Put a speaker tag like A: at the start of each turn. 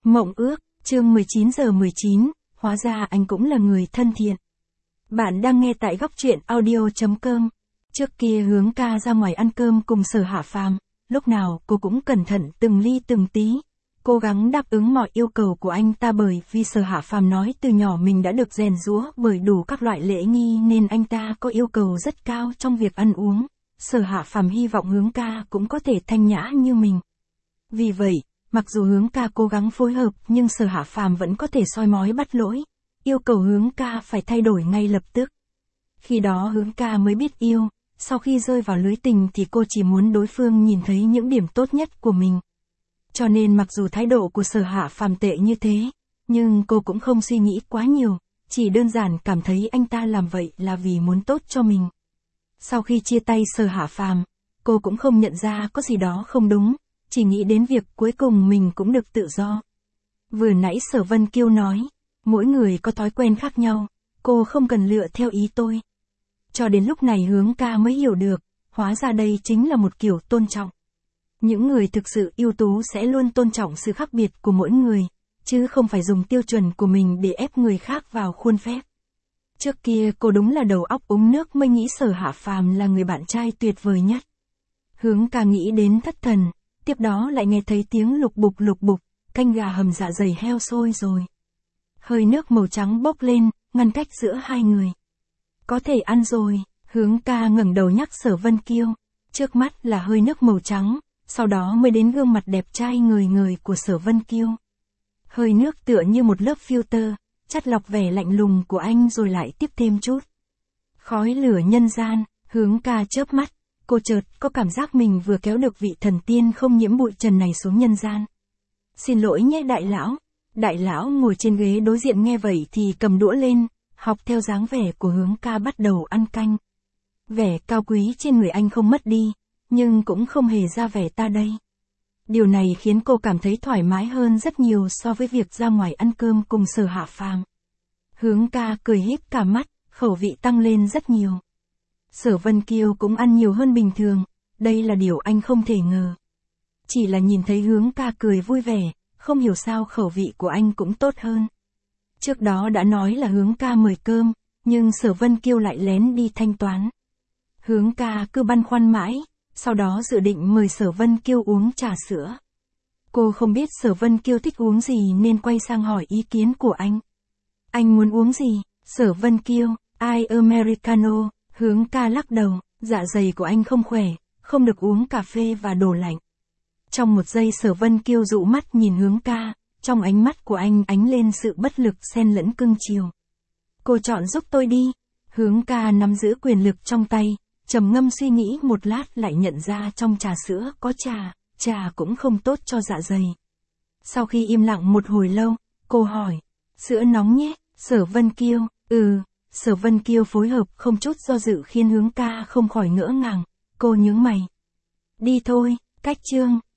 A: Mộng ước, chương 19:19, hóa ra anh cũng là người thân thiện. Bạn đang nghe tại góc truyện audio.com. Trước kia Hướng ca ra ngoài ăn cơm cùng Sở Hạ Phàm, lúc nào cô cũng cẩn thận từng ly từng tí, cố gắng đáp ứng mọi yêu cầu của anh ta, bởi vì Sở Hạ Phàm nói từ nhỏ mình đã được rèn giũa bởi đủ các loại lễ nghi nên anh ta có yêu cầu rất cao trong việc ăn uống. Sở Hạ Phàm hy vọng Hướng ca cũng có thể thanh nhã như mình. Vì vậy, mặc dù Hướng ca cố gắng phối hợp nhưng Sở Hạ Phàm vẫn có thể soi mói bắt lỗi, yêu cầu Hướng ca phải thay đổi ngay lập tức. Khi đó Hướng ca mới biết yêu, sau khi rơi vào lưới tình thì cô chỉ muốn đối phương nhìn thấy những điểm tốt nhất của mình. Cho nên mặc dù thái độ của Sở Hạ Phàm tệ như thế, nhưng cô cũng không suy nghĩ quá nhiều, chỉ đơn giản cảm thấy anh ta làm vậy là vì muốn tốt cho mình. Sau khi chia tay Sở Hạ Phàm, cô cũng không nhận ra có gì đó không đúng, chỉ nghĩ đến việc cuối cùng mình cũng được tự do. Vừa nãy Sở Vân Kiêu nói, mỗi người có thói quen khác nhau, cô không cần lựa theo ý tôi. Cho đến lúc này Hướng ca mới hiểu được, hóa ra đây chính là một kiểu tôn trọng. Những người thực sự ưu tú sẽ luôn tôn trọng sự khác biệt của mỗi người, chứ không phải dùng tiêu chuẩn của mình để ép người khác vào khuôn phép. Trước kia cô đúng là đầu óc uống nước mới nghĩ Sở Hạ Phàm là người bạn trai tuyệt vời nhất. Hướng ca nghĩ đến thất thần, tiếp đó lại nghe thấy tiếng lục bục, canh gà hầm dạ dày heo sôi rồi. Hơi nước màu trắng bốc lên, ngăn cách giữa hai người. Có thể ăn rồi, Hướng ca ngẩng đầu nhắc Sở Vân Kiêu, trước mắt là hơi nước màu trắng, sau đó mới đến gương mặt đẹp trai ngời ngời của Sở Vân Kiêu. Hơi nước tựa như một lớp filter, chắt lọc vẻ lạnh lùng của anh rồi lại tiếp thêm chút khói lửa nhân gian. Hướng ca chớp mắt, cô chợt có cảm giác mình vừa kéo được vị thần tiên không nhiễm bụi trần này xuống nhân gian. Xin lỗi nhé đại lão. Đại lão ngồi trên ghế đối diện nghe vậy thì cầm đũa lên, học theo dáng vẻ của Hướng ca bắt đầu ăn canh. Vẻ cao quý trên người anh không mất đi, nhưng cũng không hề ra vẻ ta đây. Điều này khiến cô cảm thấy thoải mái hơn rất nhiều so với việc ra ngoài ăn cơm cùng Sở Hạ Phàm. Hướng ca cười híp cả mắt, khẩu vị tăng lên rất nhiều. Sở Vân Kiêu cũng ăn nhiều hơn bình thường, đây là điều anh không thể ngờ. Chỉ là nhìn thấy Hướng ca cười vui vẻ, không hiểu sao khẩu vị của anh cũng tốt hơn. Trước đó đã nói là Hướng ca mời cơm, nhưng Sở Vân Kiêu lại lén đi thanh toán. Hướng ca cứ băn khoăn mãi, sau đó dự định mời Sở Vân Kiêu uống trà sữa. Cô không biết Sở Vân Kiêu thích uống gì nên quay sang hỏi ý kiến của anh. Anh muốn uống gì? Sở Vân Kiêu, I Americano. Hướng ca lắc đầu, dạ dày của anh không khỏe, không được uống cà phê và đồ lạnh. Trong một giây Sở Vân Kiêu dụ mắt nhìn Hướng ca, trong ánh mắt của anh ánh lên sự bất lực xen lẫn cưng chiều. Cô chọn giúp tôi đi. Hướng ca nắm giữ quyền lực trong tay, trầm ngâm suy nghĩ một lát lại nhận ra trong trà sữa có trà cũng không tốt cho dạ dày. Sau khi im lặng một hồi lâu, cô hỏi, sữa nóng nhé. Sở Vân Kiêu, Sở Vân Kiêu phối hợp không chút do dự khiến Hướng ca không khỏi ngỡ ngàng, cô nhướng mày. Đi thôi, cách chương.